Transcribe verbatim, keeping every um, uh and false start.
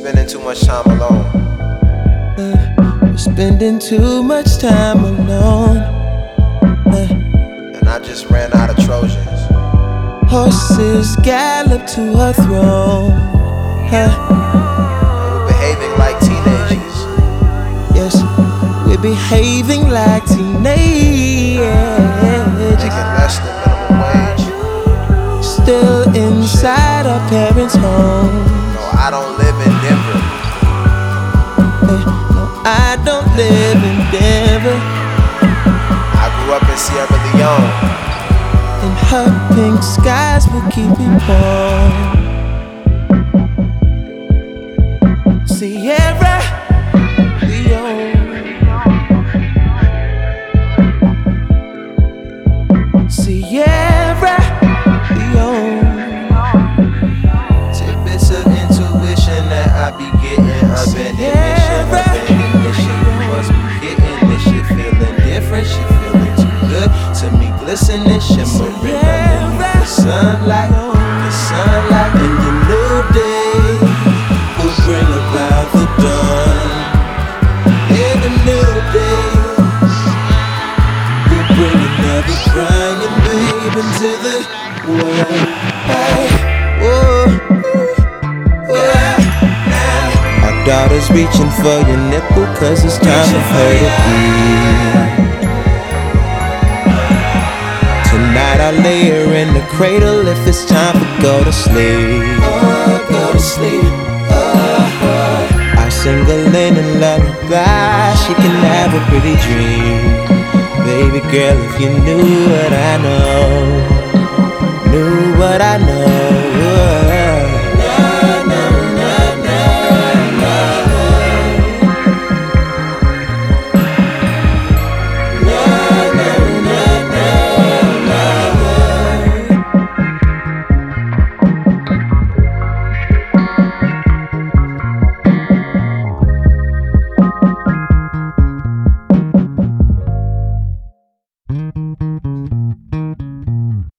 spending too much time alone. Uh, we're spending too much time alone. Uh, And I just ran out of Trojans. Horses gallop to her throne. Uh, We're behaving like teenagers. yes, we're behaving like teenagers. Making less than minimum wage. Still inside our parents' home. No, I don't live in Denver. Uh, no, I don't live in Denver. I grew up in Sierra Leone. And her pink skies will keep me warm. Sierra Leone. Sierra Leone. Tidbits of intuition that I be getting. Abandonment, abandonment. You must be getting this shit feeling different. Shit feeling too good to me, glistening, shimmering underneath the sunlight. The sunlight in the new day will bring about the dawn. In the new day, we'll bring another crying babe into the world. Hey, whoa, yeah. Our daughter's reaching for your nipple, cause it's time for her to eat. Tonight I lay her in the cradle if it's time for go to sleep. Oh, go to sleep. Oh, I sing a linen lullaby, she can have a pretty dream. Baby girl, if you knew what I know, knew what I know.